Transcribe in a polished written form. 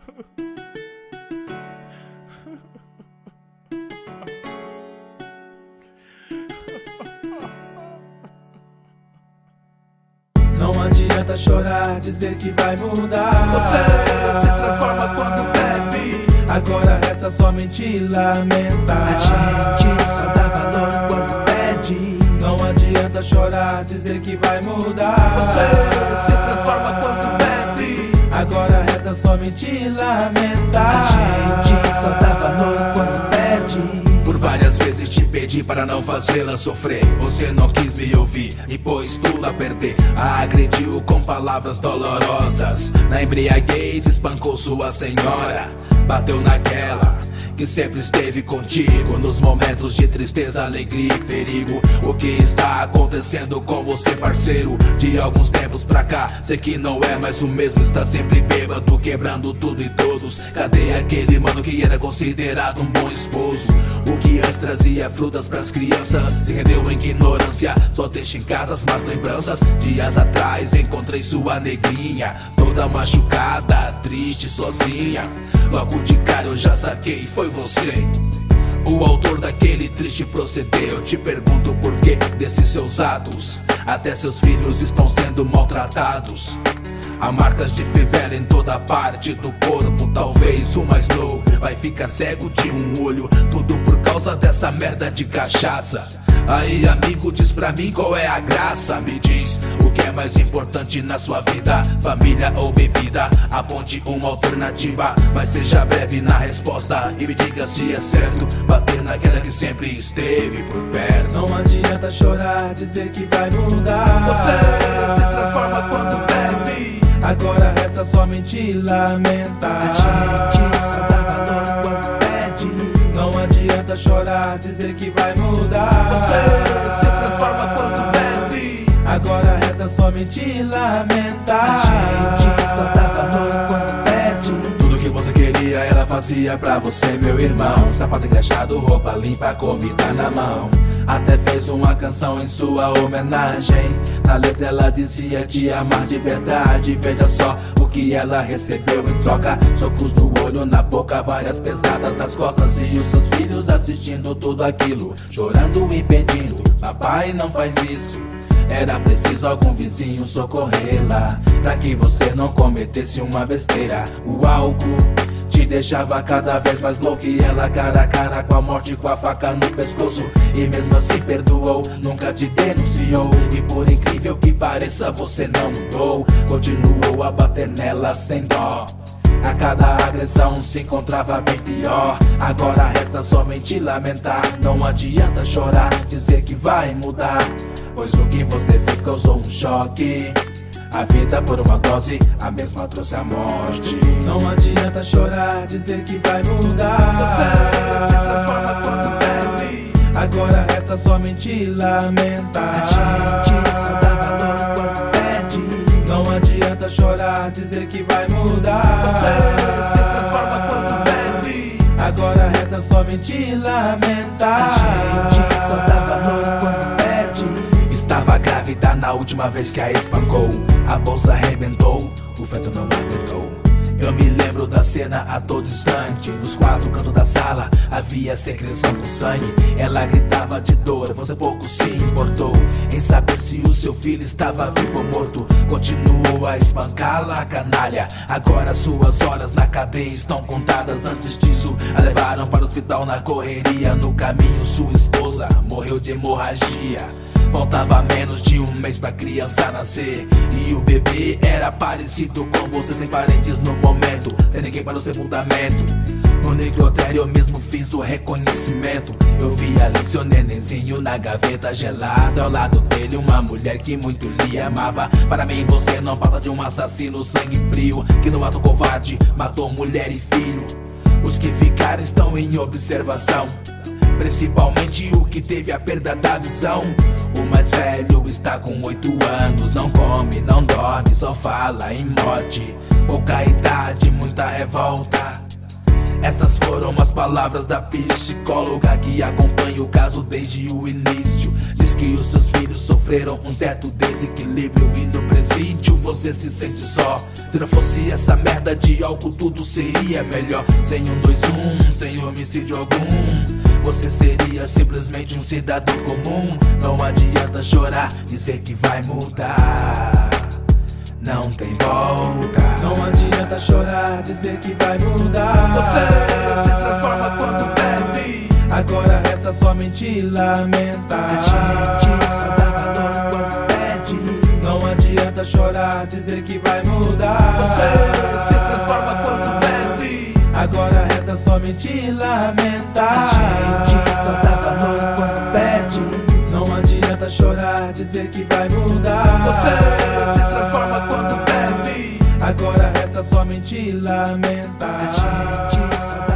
Não adianta chorar, dizer que vai mudar. Você se transforma quando bebe. Agora resta somente lamentar. A gente só dá valor quando perde. Não adianta chorar, dizer que vai mudar. Você se transforma quando bebe. Agora resta somente lamentar. A gente só dá valor quando perde. Por várias vezes te pedi para não fazê-la sofrer. Você não quis me ouvir e pôs tudo a perder. A agrediu com palavras dolorosas. Na embriaguez espancou sua senhora. Bateu naquela que sempre esteve contigo nos momentos de tristeza, alegria e perigo. O que está acontecendo com você, parceiro? De alguns tempos pra cá, sei que não é mais o mesmo. Está sempre bêbado, quebrando tudo e todos. Cadê aquele mano que era considerado um bom esposo? O que antes trazia frutas pras crianças se rendeu em ignorância, só deixa em casa as más lembranças. Dias atrás encontrei sua negrinha, toda machucada, triste, sozinha. Logo de cara eu já saquei, foi você o autor daquele triste proceder. Eu te pergunto por que desses seus atos. Até seus filhos estão sendo maltratados. Há marcas de fivela em toda parte do corpo. Talvez o mais novo vai ficar cego de um olho. Tudo por causa dessa merda de cachaça. Aí amigo, diz pra mim qual é a graça. Me diz o que é mais importante na sua vida, família ou bebida? Aponte uma alternativa, mas seja breve na resposta. E me diga se é certo bater naquela que sempre esteve por perto. Não adianta chorar, dizer que vai mudar. Você se transforma quando bebe. Agora resta somente lamentar. A gente só dá valor quando perde. Não adianta chorar, dizer que vai mudar. Você se transforma quando bebe. Agora resta somente lamentar. A gente só dá valor quando perde. Tudo que você queria ela fazia pra você, meu irmão. Sapato engraxado, roupa limpa, comida na mão. Até fez uma canção em sua homenagem. Na letra ela dizia te amar de verdade. Veja só o que ela recebeu em troca: socos no olho, na boca, várias pesadas nas costas. E os seus filhos assistindo tudo aquilo, chorando e pedindo: papai, não faz isso. Era preciso algum vizinho socorrê-la, pra que você não cometesse uma besteira. O álcool te deixava cada vez mais louco, e ela cara a cara com a morte, com a faca no pescoço. E mesmo assim perdoou, nunca te denunciou. E por incrível que pareça, você não mudou. Continuou a bater nela sem dó. A cada agressão se encontrava bem pior. Agora resta somente lamentar. Não adianta chorar, dizer que vai mudar, pois o que você fez causou um choque. A vida por uma dose, a mesma trouxe a morte. Não adianta chorar, dizer que vai mudar. Você se transforma quando bebe. Agora resta somente lamentar. A gente só dá valor quando perde. Não adianta chorar, dizer que vai mudar. Você se transforma quando bebe. Agora resta somente lamentar. A gente só dá valor quando perde. Estava grávida na última vez que a espancou. A bolsa arrebentou, o feto não aguentou. Eu me lembro da cena a todo instante. Nos quatro cantos da sala havia secreção com sangue. Ela gritava de dor, você pouco se importou em saber se o seu filho estava vivo ou morto. Continuou a espancá-la, canalha. Agora suas horas na cadeia estão contadas. Antes disso, a levaram para o hospital na correria. No caminho sua esposa morreu de hemorragia. Faltava menos de um mês pra criança nascer, e o bebê era parecido com você, sem parentes no momento, sem ninguém para o sepultamento. No necrotério eu mesmo fiz o reconhecimento. Eu vi ali seu nenenzinho na gaveta gelada, ao lado dele uma mulher que muito lhe amava. Para mim você não passa de um assassino sangue frio, que no ato covarde matou mulher e filho. Os que ficaram estão em observação, principalmente o que teve a perda da visão. O mais velho está com 8 anos, não come, não dorme, só fala em morte. Pouca idade, muita revolta. Estas foram as palavras da psicóloga que acompanha o caso desde o início. Diz que os seus filhos sofreram um certo desequilíbrio e no presídio você se sente só. Se não fosse essa merda de álcool, tudo seria melhor. Sem 121, sem homicídio algum, você seria simplesmente um cidadão comum. Não adianta chorar, dizer que vai mudar, não tem volta. Não adianta chorar, dizer que vai mudar. Você se transforma quando bebe, agora resta somente lamentar. A gente só dá valor quando perde. Não adianta chorar, dizer que vai mudar. você se transforma quando bebe, agora resta somente lamentar. A gente só dá valor quando perde. Não adianta chorar, dizer que vai mudar. você se transforma quando bebe, agora resta somente lamentar. A gente só dá